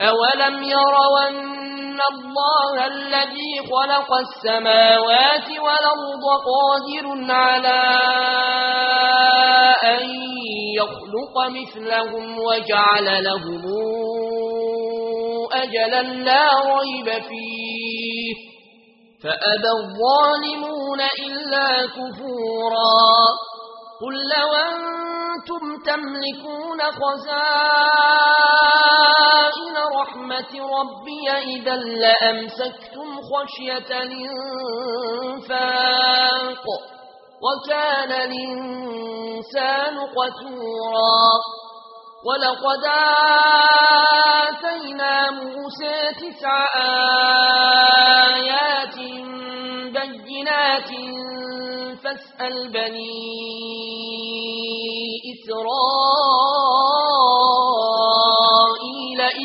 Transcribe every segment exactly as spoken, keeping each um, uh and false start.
أولم يروا أن الله الذي خلق السماوات والأرض قادر على أن يخلق مثلهم وجعل لهم أجلا لا ريب فيه فأبى الظالمون إلا كفورا قل لو أنتم تملكون خزائن رحمة ربي إذا لأمسكتم خشية الإنفاق وكان الإنسان قتورا ولقد آتينا موسى تسع آيات بينات فاسأل بني إسرائيل إذ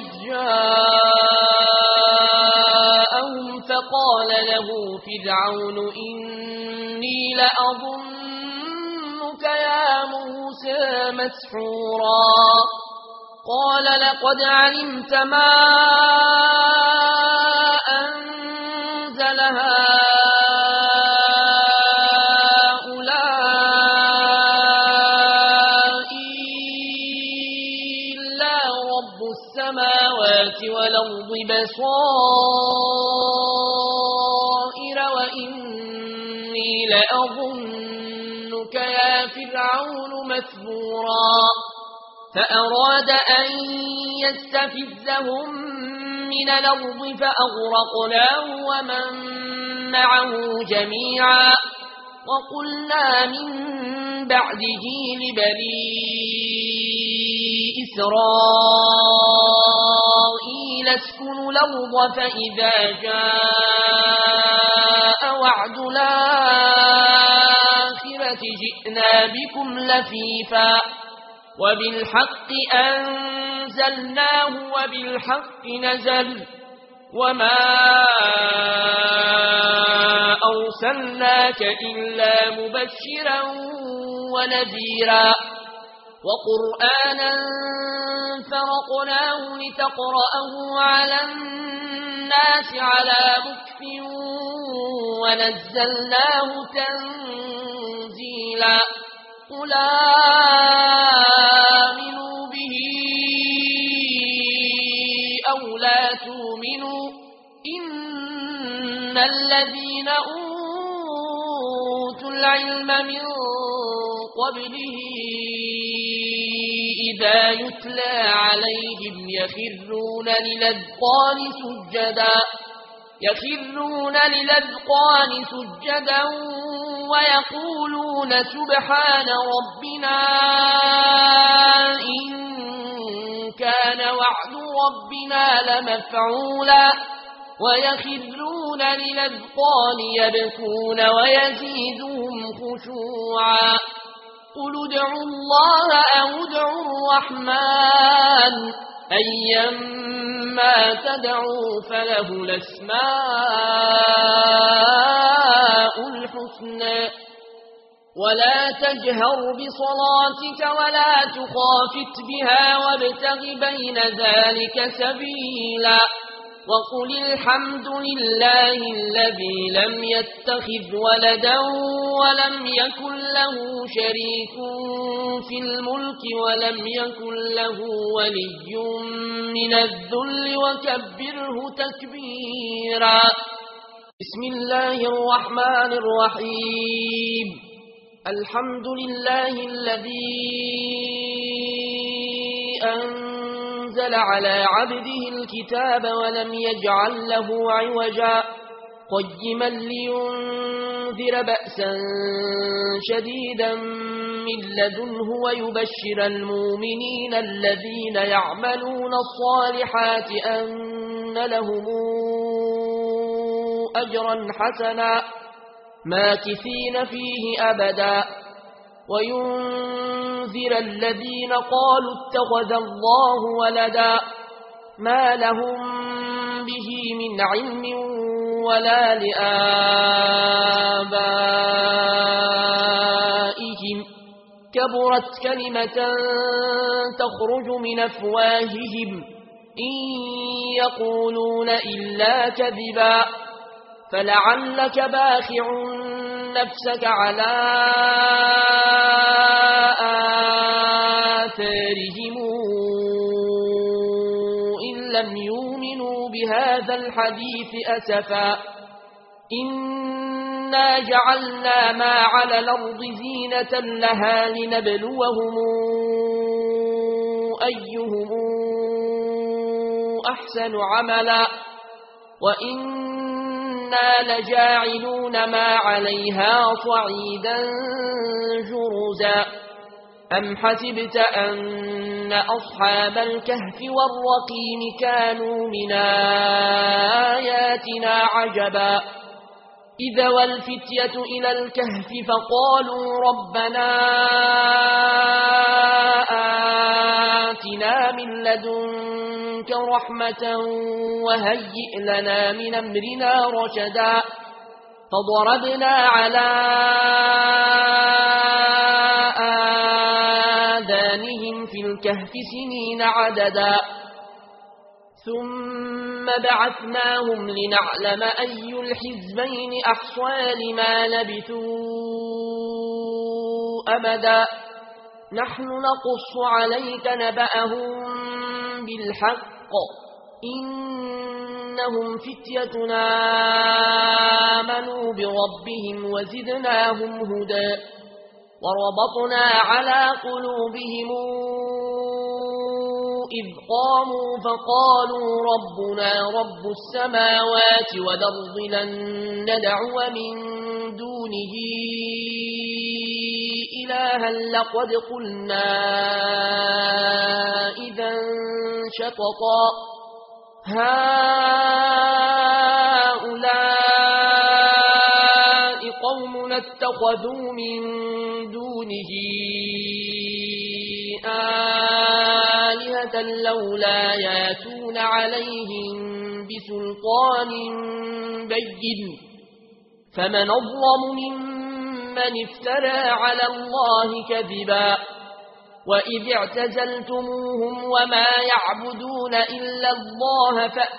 جاءهم فقال له فرعون إني لأظنك يا موسى مسحورا قال لقد علمت ما أنزل هؤلاء إلا رب السماوات والأرض بصائر وإني لأظنك يا فرعون مثبورا فأراد أن يستفزهم من الأرض فأغرقناه ومن معه جميعا وقلنا من بعده لبني إسرائيل اسكنوا الأرض فإذا جاء وعد الآخرة جئنا بكم لفيفا وبالحق أنزلناه وبالحق نزل وما أرسلناك إلا مبشرا ونذيرا وقرآنا فرقناه لتقرأه على الناس على مكف ونزلناه تنزيلا قل آمنوا به أو لا تؤمنوا إن الذين أوتوا العلم من قبله إذا يتلى عليهم يخرون للأذقان سجدا يخرون للأذقان سجدا ويقولون سبحان ربنا إن كان وعد ربنا لمفعولا ويخرون للأذقان يبكون ويزيدهم خشوعا قل ادعوا الله أو ادعوا الرحمن أيما تدعوا فله الأسماء الحسنى ولا تجهر بصلاتك ولا تخافت بها وابتغ بين ذلك سبيلا وقل الحمد لله الذي لم يتخذ ولدا ولم يكن له شريك في الملك ولم يكن له ولي من الذل وكبره تكبيرا بسم الله الرحمن الرحيم الحمد لله الذي أنزل على عبده الكتاب ولم يجعل له عوجا قيما لينذر بأسا شديدا من لدنه ويبشر المؤمنين الذين يعملون الصالحات أن لهم أجرا حسنا ماكثين فيه أبدا وينذر الذين قالوا اتخذ الله ولدا ما لهم به من علم ولا لآبائهم كبرت كلمة تخرج من أفواههم إن يقولون إلا كذبا فلعلك باخع نفسك على آثارهم إن لم يؤمنوا بهذا الحديث أسفا إنا جعلنا ما على الأرض زينة لها لنبلوهم أيهم أحسن عملا وإنا لجاعلون ما عليها صعيدا جرزا أم حسبت أن أصحاب الكهف والرقيم كانوا من آياتنا عجبا إذا والفتية إلى الكهف فقالوا ربنا آتنا من لدنك رحمة وهيئ لنا من أمرنا رشدا فضربنا على آذانهم في الكهف سنين عددا ثم بعثناهم لنعلم أي الحزبين أحصى لما لبثوا أبدا نحن نقص عليك نبأهم بالحق إنهم فتيتنا آمنوا بربهم وزدناهم هدى وربطنا على قلوبهم إذ قاموا فقالوا ربنا رب السماوات والأرض لن ندعو من دونه إلها لقد قلنا إذا شططا هؤلاء قوم اتخذوا من دونه آلهة لولا ياتون عليهم بسلطان بين فمن أظلم ممن افترى على الله كذبا وإذ اعتزلتموهم وما يعبدون إلا الله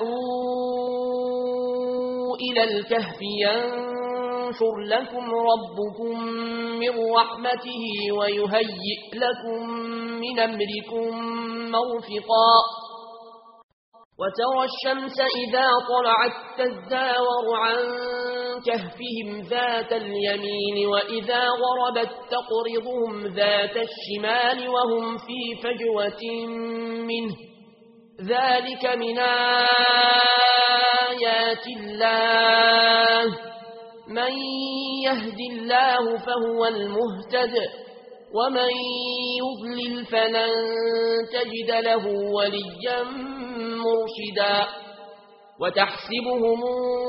فأووا إلى الكهف ينشر لكم ربكم من رحمته ويهيئ لكم من أمركم مرفقا وترى الشمس إذا طلعت تزداور عن كهفهم ذات اليمين وإذا غربت تقرضهم ذات الشمال وهم في فجوة منه ذلك من آيات الله من يهد الله فهو المهتد ومن يضلل فلن تجد له وليا مرشدا وتحسبهم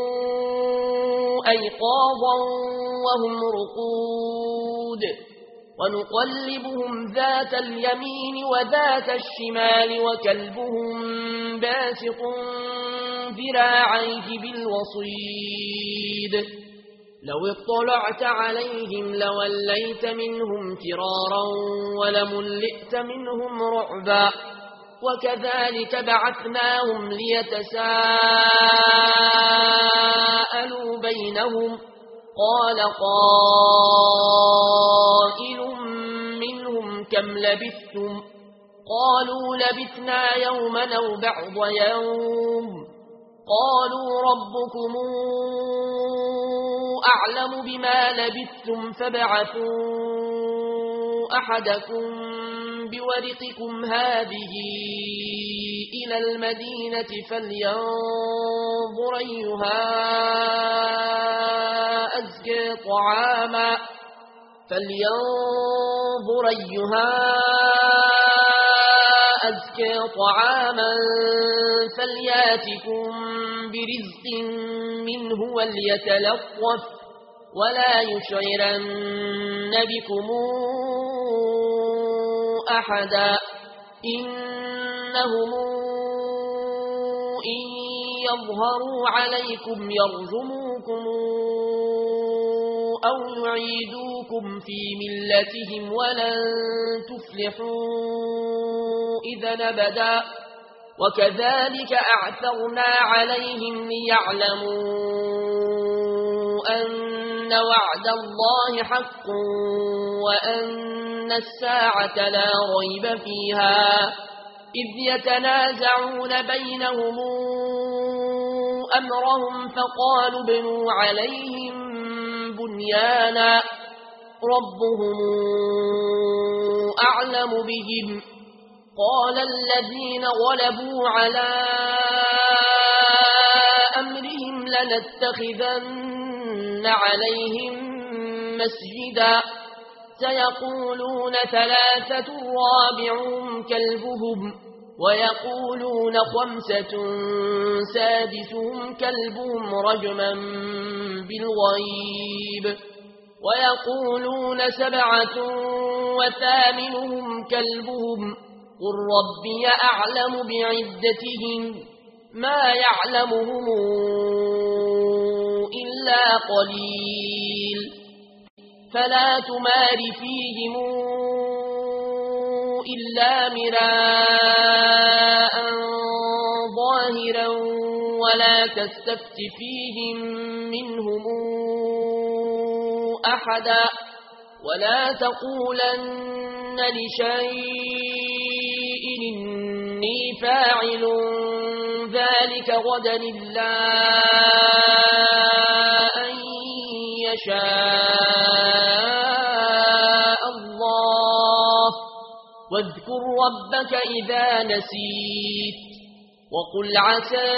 أيقاظا وهم رقود ونقلبهم ذات اليمين وذات الشمال وكلبهم باسط ذراعيه بالوصيد لو اطلعت عليهم لوليت منهم فرارا ولملئت منهم رعبا وكذلك بعثناهم ليتساءلوا بينهم قال قائل منهم كم لبثتم قالوا لبثنا يوما أو بعض يوم قالوا ربكم أعلم بما لبثتم فابعثوا أحدكم بورقكم هذه إلى المدينة فلينظر أيها أزكى طعاما فلينظر أيها أزكى طعاما فلياتكم برزق منه وليتلطف ولا يشعرن بكم أحدا إنهم إن يظهروا عليكم يرجموكم أو يعيدوكم في ملتهم ولن تفلحوا إذا أبدا وكذلك أعثرنا عليهم ليعلموا أن وعد الله حق وأن الساعة لا ريب فيها إذ يتنازعون بينهم أمرهم فقالوا ابنوا عليهم بنيانا ربهم أعلم بهم قال الذين غلبوا على أمرهم لنتخذن عليهم مسجدا سيقولون ثلاثة رابعهم كلبهم ويقولون خمسة سادسهم كلبهم رجما بالغيب ويقولون سبعة وثامنهم كلبهم قل ربي أعلم بعدتهم ما يعلمهم إلا قليل فلا تمار فيهم إلا مراء ظاهرا ولا تستفت فيهم منهم أحدا ولا تقولن لشيء إني فاعل ذلك غدا إلا أن يشاء الله واذكر ربك إذا نسيت وقل عسى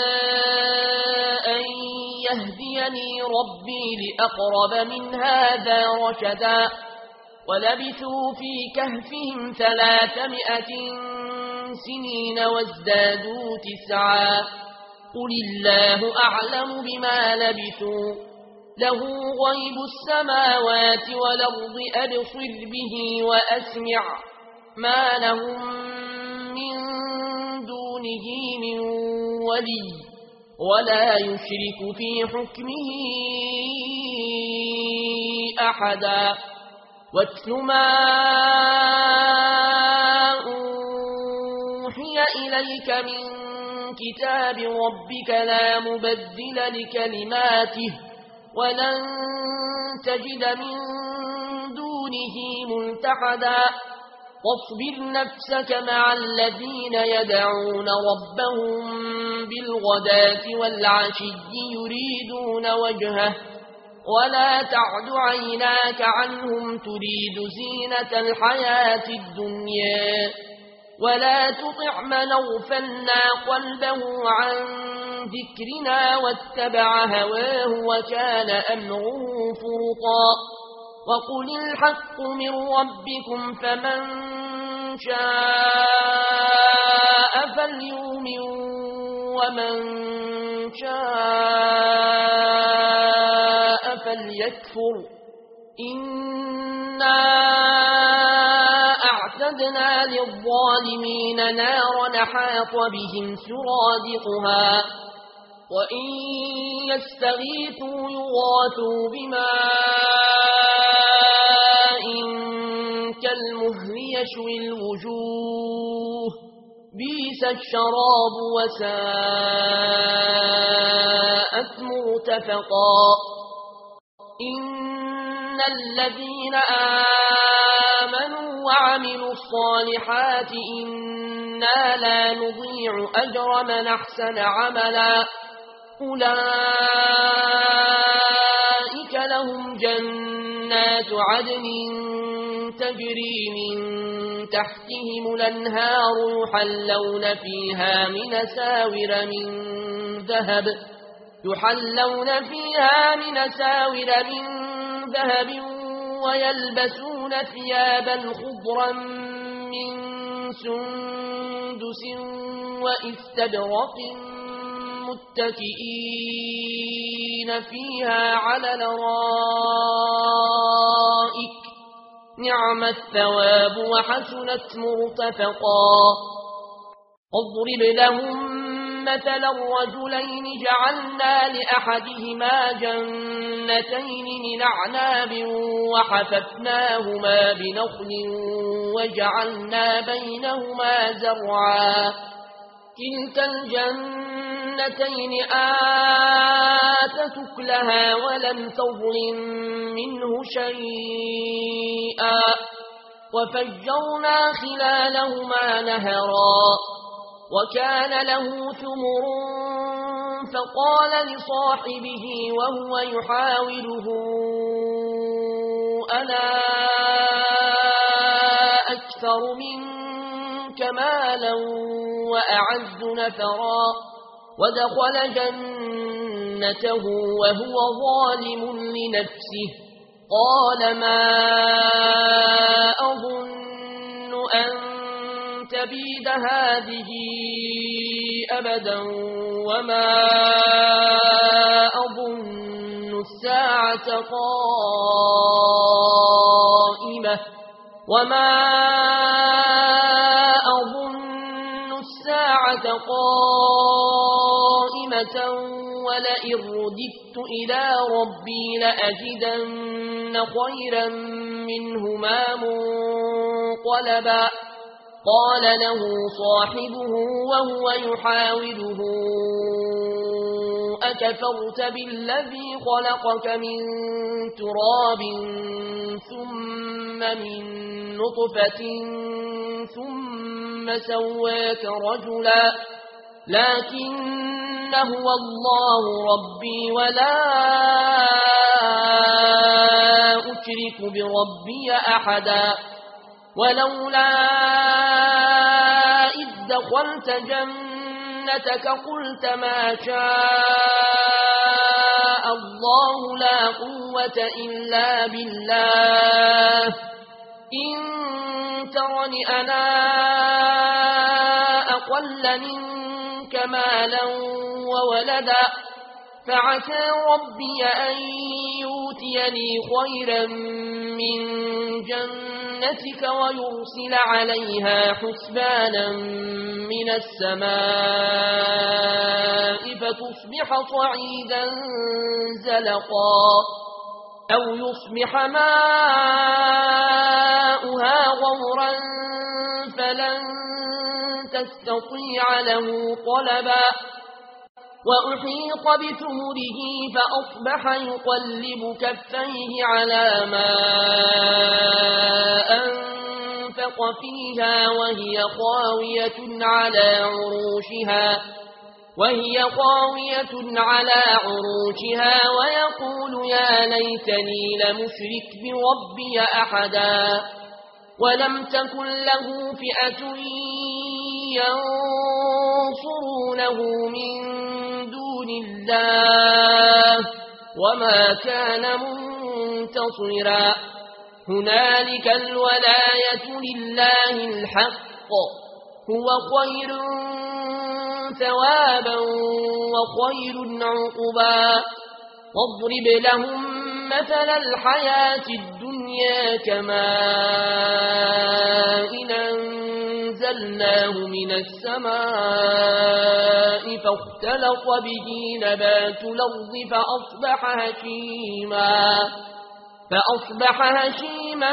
أن يهديني ربي لأقرب من هذا رشدا ولبثوا في كهفهم ثلاثمائة سنين وازدادوا تسعا قل الله أعلم بما لبثوا له غيب السماوات والأرض أبصر به وأسمع ما لهم من دونه من ولي ولا يشرك في حكمه أحدا واتل ما أوحي إليك من كتاب ربك لا مبدل لكلماته ولن تجد من دونه ملتحدا واصبر نفسك مع الذين يدعون ربهم بالغداة والعشي يريدون وجهه ولا تعد عيناك عنهم تريد زينة الحياة الدنيا ولا تطع من اغفلنا قلبه عن ذكرنا واتبع هواه وكان أمره فرطا وقل الحق من ربكم فمن شاء فليؤمن ومن شاء فليكفر إنا أعتدنا للظالمين نارا حاط بهم سرادقها وإن يستغيثوا يغاثوا بماء كالمهل يشوي الوجوه بئس الشراب وساءت مرتفقا إن الذين آمنوا وعملوا الصالحات إنا لا نضيع أجر من أحسن عملا أولئك لهم جنات عدن تجري من تحتهم الأنهار يحلون فيها من ساور من ذهب يحلون فيها من ساور من ذهب ويلبسون ثيابا خضرا من سندس وإستبرق متكئين فيها على الارائك نعم الثواب وحسنت مرتفقا اضرب لهم مثل الرجلين جعلنا لأحدهما جنتين من أعناب وحففناهما بنخل وجعلنا بينهما زرعا كلتا الجنتين آتت أكلها ولم تظلم منه شيئا وفجرنا خلالهما نهرا وكان له ثمر فقال لصاحبه وهو يحاوره أنا أكثر منك مالا وأعز نفرا ودخل جنته وهو ظالم لنفسه قال ما أظن أن تبيد هذه أبدا وما أظن الساعة قائمة وما أظن الساعة قائمة ولئن رددت إلى ربي لأجدن خيرا منهما منقلبا قال له صاحبه وهو يحاوره أكفرت بالذي خلقك من تراب ثم من نطفة ثم سواك رجلا لكن هو الله ربي ولا أشرك بربي أحدا ولولا إذ دخلت جنتك قلت ما شاء الله لا قوة إلا بالله إن ترني أنا أقل منك مالا وولدا فعسى ربي أن يؤتيني خيرا من جنتك ويرسل عليها حسبانا من السماء فتصبح صعيدا زلقا أو يصبح ماؤها غورا فلن تستطيع له طلبا وأحيط بثمره فأصبح يقلب كفيه على ما أنفق فيها وهي خاوية على عروشها وهي خاوية على عروشها ويقول يا ليتني لمشرك بربي أحدا ولم تكن له فئة ينصرونه من دون الله وما كان منتصرا هنالك الولاية لله الحق هو خير ثوابا وخير عقبا واضرب لهم مثل الحياة الدنيا كماء أنزلناه من السماء فاختلط به نبات الأرض فأصبح هشيما فأصبح هشيما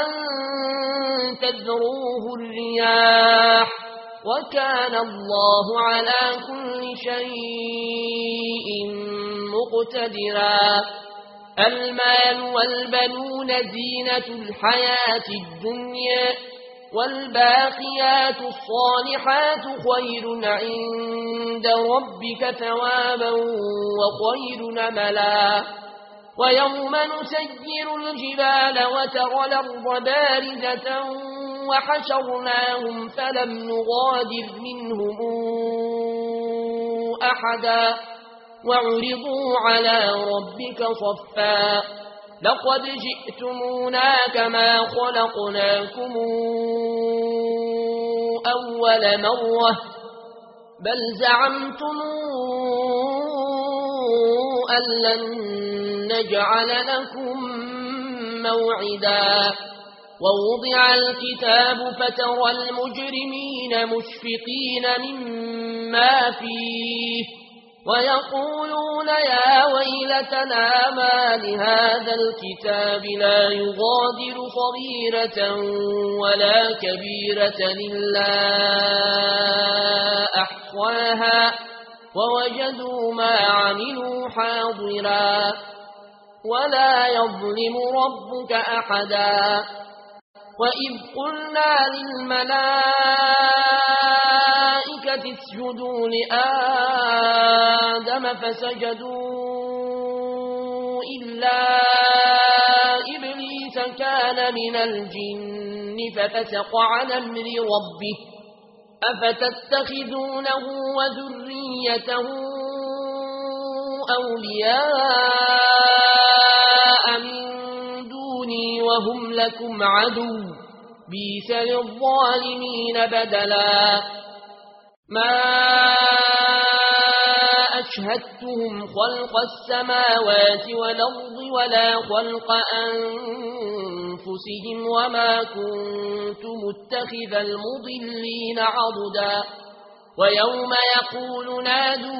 تذروه الرياح وكان الله على كل شيء مقتدرا المال والبنون زينة الحياة الدنيا والباقيات الصالحات خير عند ربك ثوابا وخير نملا ويوم نسير الجبال وترى الأرض بارزة وحشرناهم فلم نغادر منهم أحدا وعرضوا على ربك صفا لقد جئتمونا كما خلقناكم أول مرة بل زعمتم أن لن نجعل لكم موعدا ووضع الكتاب فترى المجرمين مشفقين مما فيه ويقولون يا ويلتنا ما لهذا الكتاب لا يغادر صغيرة ولا كبيرة إلا أحصاها ووجدوا ما عملوا حاضرا ولا يظلم ربك أحدا وإذ قلنا للملائكة اسجدوا لآدم فسجدوا إلا إبليس كان من الجن ففسق عن أمر ربه أفتتخذونه وذريته أولياء من دوني وهم لكم عدو بئس للظالمين بدلا ما أشهدتهم خلق السماوات والأرض ولا خلق أنفسهم وما كنت متخذ المضلين عضدا ويوم يقول نادوا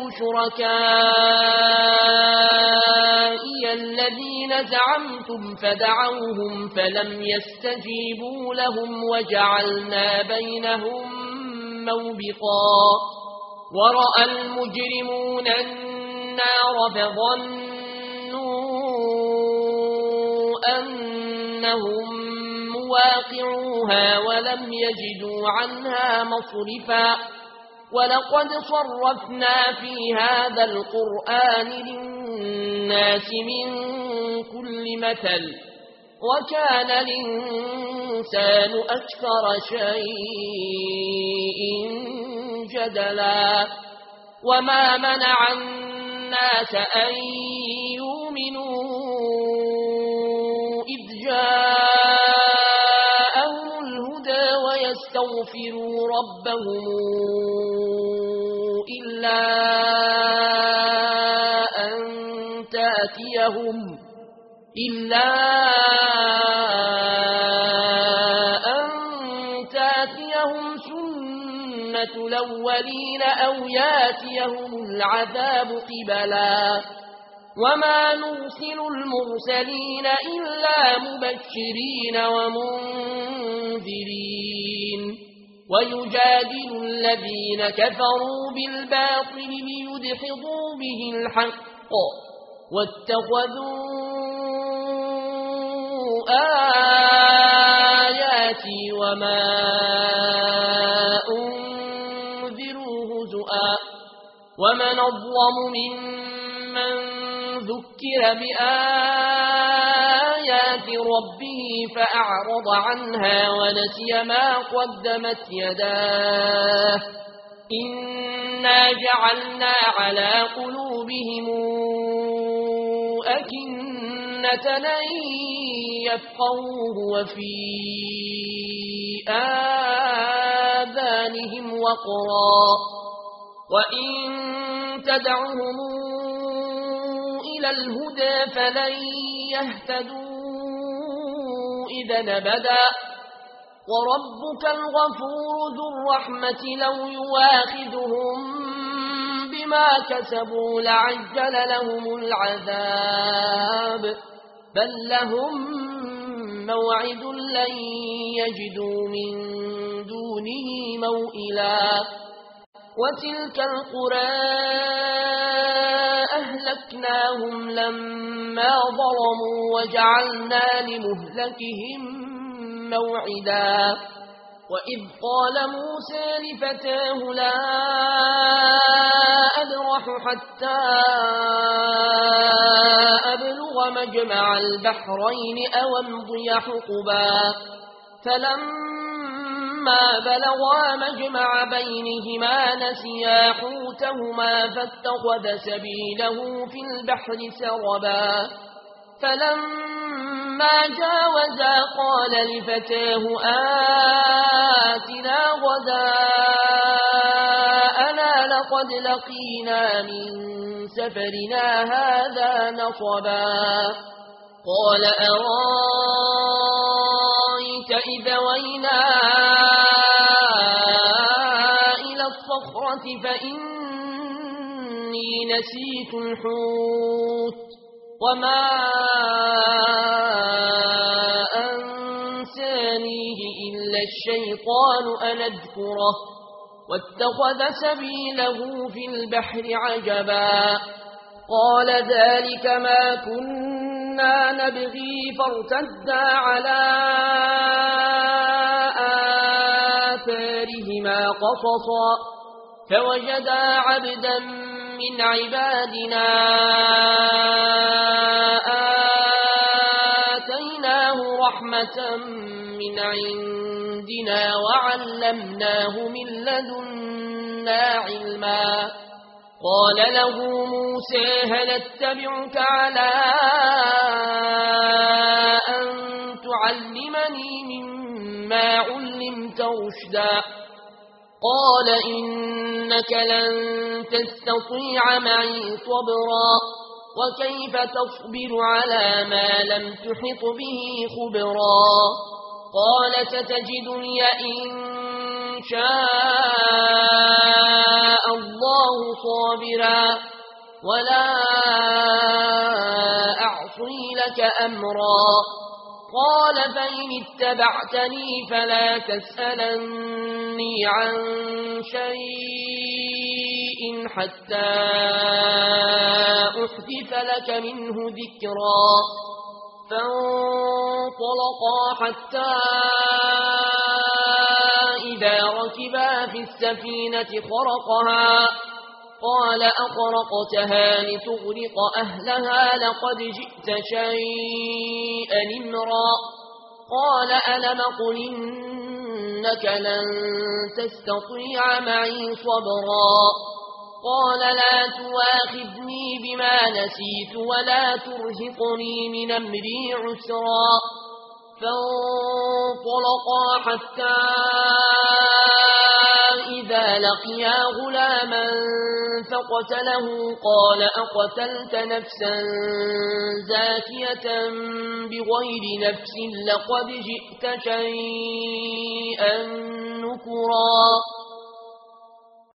شركائي الذين زعمتم فدعوهم فلم يستجيبوا لهم وجعلنا بينهم موبقا ورأى المجرمون النار فظنوا أنهم مواقعوها ولم يجدوا عنها مصرفا ولقد صرفنا في هذا القرآن للناس من كل مثل وكان الإنسان أكثر شيء جدلا وما منع الناس أن يؤمنوا إذ جاءهم الهدى ويستغفروا ربهم إلا أن تأتيهم إلا أن تأتيهم سنة الأولين أو ياتيهم العذاب قبلا وما نرسل المرسلين إلا مبشرين ومنذرين ويجادل الذين كفروا بالباطل ليدحضوا به الحق واتخذوا آياتي وما أنذروا هزؤا ومن أظلم ممن ذكر بآيات ربه فأعرض عنها ونسي ما قدمت يداه إنا جعلنا على قلوبهم أكنة أن يفقهوه وفي آذانهم وقرا وإن تدعهم إلى الهدى فلن يهتدوا إذا أبدا وربك الغفور ذو الرحمة لو يواخذهم بما كسبوا لعجل لهم العذاب بل لهم موعد لن يجدوا من دونه موئلا وتلك القرى أهلكناهم لما ظلموا وجعلنا لمهلكهم موعدا وإذ قال موسى لفتاه لا أبرح حتى أبلغ مجمع البحرين أو امضي حقبا فلما بلغا مجمع بينهما نسيا حوتهما فاتخذ سبيله في البحر سربا فلما جاوزا قال لفتاه آتنا غداءنا لقد لقينا من سفرنا هذا نصبا قال أرايت إذا وينا إلى الصخرة فإني إني نسيت الحوت وما أنسانيه إلا الشيطان أن أذكره واتخذ سبيله في البحر عجبا قال ذلك ما كنا نبغي فارتدا على آثارهما قصصا فوجدا عبدا من عبادنا آتيناه رحمة من عندنا وعلمناه من لدنا علما قال له موسى هل اتبعك على أن تعلمني مما علمت رشدا قال إنك لن تستطيع معي صبرا وكيف تصبر على ما لم تحط به خبرا قال ستجدني إن شاء الله صابرا ولا أعصي لك أمرا قال فإن اتبعتني فلا تسألني عن شيء حتى أحدث لك منه ذكرا فانطلقا حتى إذا ركبا في السفينة خرقها قال أخرقتها لتغرق أهلها لقد جئت شيئا إمرا قال ألم قل إنك لن تستطيع معي صبرا قال لا تواخذني بما نسيت ولا ترهقني من أمري عسرا فانطلقا حتى إذا لقيا غلاما فقتله قال أقتلت نفسا زاكية بغير نفس لقد جئت شيئا نكرا